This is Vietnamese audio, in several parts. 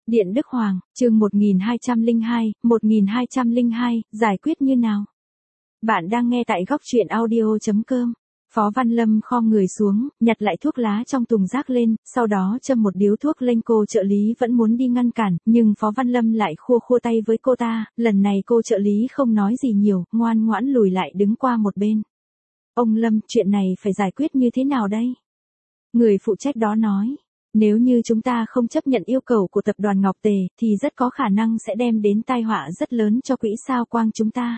Điện Đức Hoàng, chương 1202, giải quyết như nào? Bạn đang nghe tại góc truyện audio.com. Phó Văn Lâm khom người xuống, nhặt lại thuốc lá trong thùng rác lên, sau đó châm một điếu thuốc lên. Cô trợ lý vẫn muốn đi ngăn cản, nhưng Phó Văn Lâm lại khua khua tay với cô ta, lần này cô trợ lý không nói gì nhiều, ngoan ngoãn lùi lại đứng qua một bên. Ông Lâm, chuyện này phải giải quyết như thế nào đây? Người phụ trách đó nói. Nếu như chúng ta không chấp nhận yêu cầu của tập đoàn Ngọc Tề, thì rất có khả năng sẽ đem đến tai họa rất lớn cho quỹ sao quang chúng ta.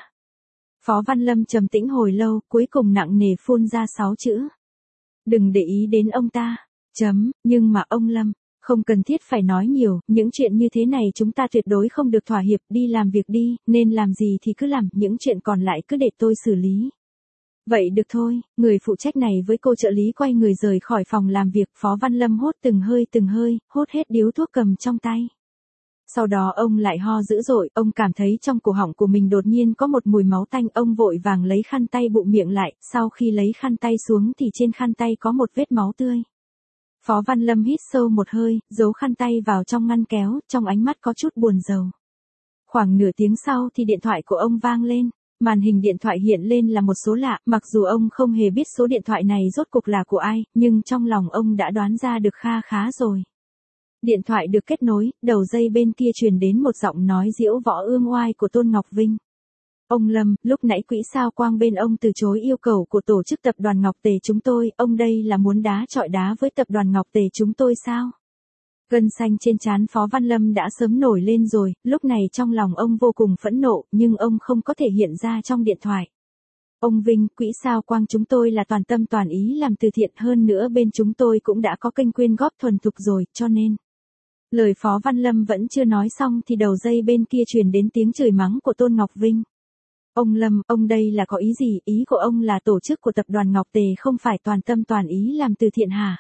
Phó Văn Lâm trầm tĩnh hồi lâu, cuối cùng nặng nề phun ra 6 chữ. Đừng để ý đến ông ta. Nhưng mà ông Lâm, không cần thiết phải nói nhiều, những chuyện như thế này chúng ta tuyệt đối không được thỏa hiệp, đi làm việc đi, nên làm gì thì cứ làm, những chuyện còn lại cứ để tôi xử lý. Vậy được thôi, người phụ trách này với cô trợ lý quay người rời khỏi phòng làm việc. Phó Văn Lâm hốt từng hơi, hốt hết điếu thuốc cầm trong tay. Sau đó ông lại ho dữ dội, ông cảm thấy trong cổ họng của mình đột nhiên có một mùi máu tanh, ông vội vàng lấy khăn tay bụm miệng lại, sau khi lấy khăn tay xuống thì trên khăn tay có một vết máu tươi. Phó Văn Lâm hít sâu một hơi, giấu khăn tay vào trong ngăn kéo, trong ánh mắt có chút buồn rầu. Khoảng nửa tiếng sau thì điện thoại của ông vang lên. Màn hình điện thoại hiện lên là một số lạ, mặc dù ông không hề biết số điện thoại này rốt cuộc là của ai, nhưng trong lòng ông đã đoán ra được kha khá rồi. Điện thoại được kết nối, đầu dây bên kia truyền đến một giọng nói diễu võ ương oai của Tôn Ngọc Vinh. Ông Lâm, lúc nãy quỹ sao quang bên ông từ chối yêu cầu của tổ chức tập đoàn Ngọc Tề chúng tôi, ông đây là muốn đá chọi đá với tập đoàn Ngọc Tề chúng tôi sao? Gân xanh trên trán Phó Văn Lâm đã sớm nổi lên rồi, lúc này trong lòng ông vô cùng phẫn nộ, nhưng ông không có thể hiện ra trong điện thoại. Ông Vinh, quỹ sao quang chúng tôi là toàn tâm toàn ý làm từ thiện, hơn nữa bên chúng tôi cũng đã có kênh quyên góp thuần thục rồi, cho nên. Lời Phó Văn Lâm vẫn chưa nói xong thì đầu dây bên kia truyền đến tiếng chửi mắng của Tôn Ngọc Vinh. Ông Lâm, ông đây là có ý gì? Ý của ông là tổ chức của tập đoàn Ngọc Tề không phải toàn tâm toàn ý làm từ thiện hả?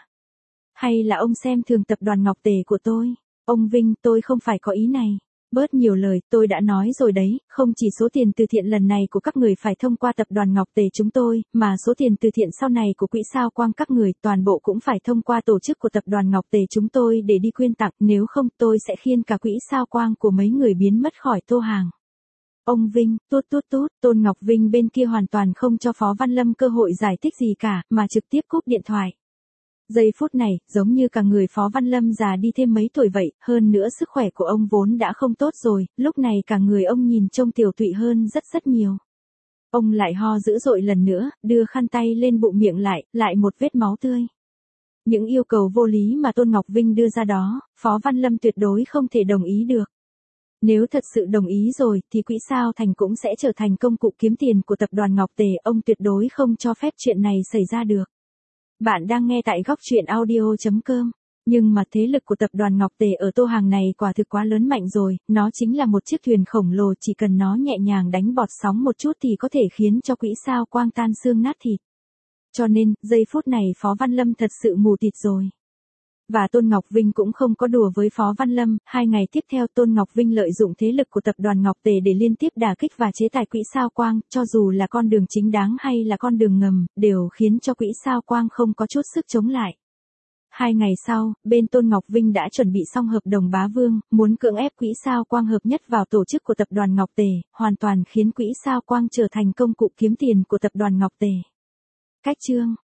Hay là ông xem thường tập đoàn Ngọc Tề của tôi? Ông Vinh, tôi không phải có ý này. Bớt nhiều lời, tôi đã nói rồi đấy, không chỉ số tiền từ thiện lần này của các người phải thông qua tập đoàn Ngọc Tề chúng tôi, mà số tiền từ thiện sau này của quỹ sao quang các người, toàn bộ cũng phải thông qua tổ chức của tập đoàn Ngọc Tề chúng tôi để đi quyên tặng, nếu không tôi sẽ khiêng cả quỹ sao quang của mấy người biến mất khỏi tô hàng. Ông Vinh, Tôn Ngọc Vinh bên kia hoàn toàn không cho Phó Văn Lâm cơ hội giải thích gì cả, mà trực tiếp cúp điện thoại. Giây phút này, giống như cả người Phó Văn Lâm già đi thêm mấy tuổi vậy, hơn nữa sức khỏe của ông vốn đã không tốt rồi, lúc này cả người ông nhìn trông tiều tụy hơn rất nhiều. Ông lại ho dữ dội lần nữa, đưa khăn tay lên bụng miệng lại một vết máu tươi. Những yêu cầu vô lý mà Tôn Ngọc Vinh đưa ra đó, Phó Văn Lâm tuyệt đối không thể đồng ý được. Nếu thật sự đồng ý rồi, thì quỹ sao thành cũng sẽ trở thành công cụ kiếm tiền của tập đoàn Ngọc Tề, ông tuyệt đối không cho phép chuyện này xảy ra được. Bạn đang nghe tại góc truyện audio.com. Nhưng mà thế lực của tập đoàn Ngọc Tề ở tô hàng này quả thực quá lớn mạnh rồi, nó chính là một chiếc thuyền khổng lồ, chỉ cần nó nhẹ nhàng đánh bọt sóng một chút thì có thể khiến cho quỹ sao quang tan xương nát thịt. Cho nên, giây phút này Phó Văn Lâm thật sự mù tịt rồi. Và Tôn Ngọc Vinh cũng không có đùa với Phó Văn Lâm, 2 ngày tiếp theo Tôn Ngọc Vinh lợi dụng thế lực của tập đoàn Ngọc Tề để liên tiếp đả kích và chế tài quỹ sao quang, cho dù là con đường chính đáng hay là con đường ngầm, đều khiến cho quỹ sao quang không có chút sức chống lại. 2 ngày sau, bên Tôn Ngọc Vinh đã chuẩn bị xong hợp đồng bá vương, muốn cưỡng ép quỹ sao quang hợp nhất vào tổ chức của tập đoàn Ngọc Tề, hoàn toàn khiến quỹ sao quang trở thành công cụ kiếm tiền của tập đoàn Ngọc Tề. Cách chương